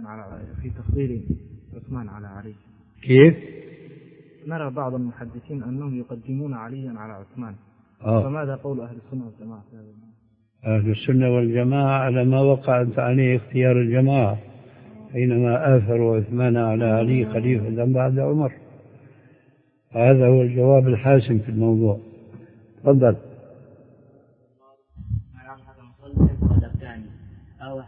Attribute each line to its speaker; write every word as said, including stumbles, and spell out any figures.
Speaker 1: على في تفضيل عثمان على علي.
Speaker 2: كيف؟
Speaker 1: نرى بعض المحدثين أنهم يقدمون عليا على عثمان.
Speaker 2: آه.
Speaker 1: فماذا قول أهل السنة والجماعة في هذا؟
Speaker 2: أهل السنة والجماعة على ما وقعت عليه اختيار الجماعة حينما آثروا عثمان على علي خليفة بعد عمر. هذا هو الجواب الحاسم في الموضوع. تفضل.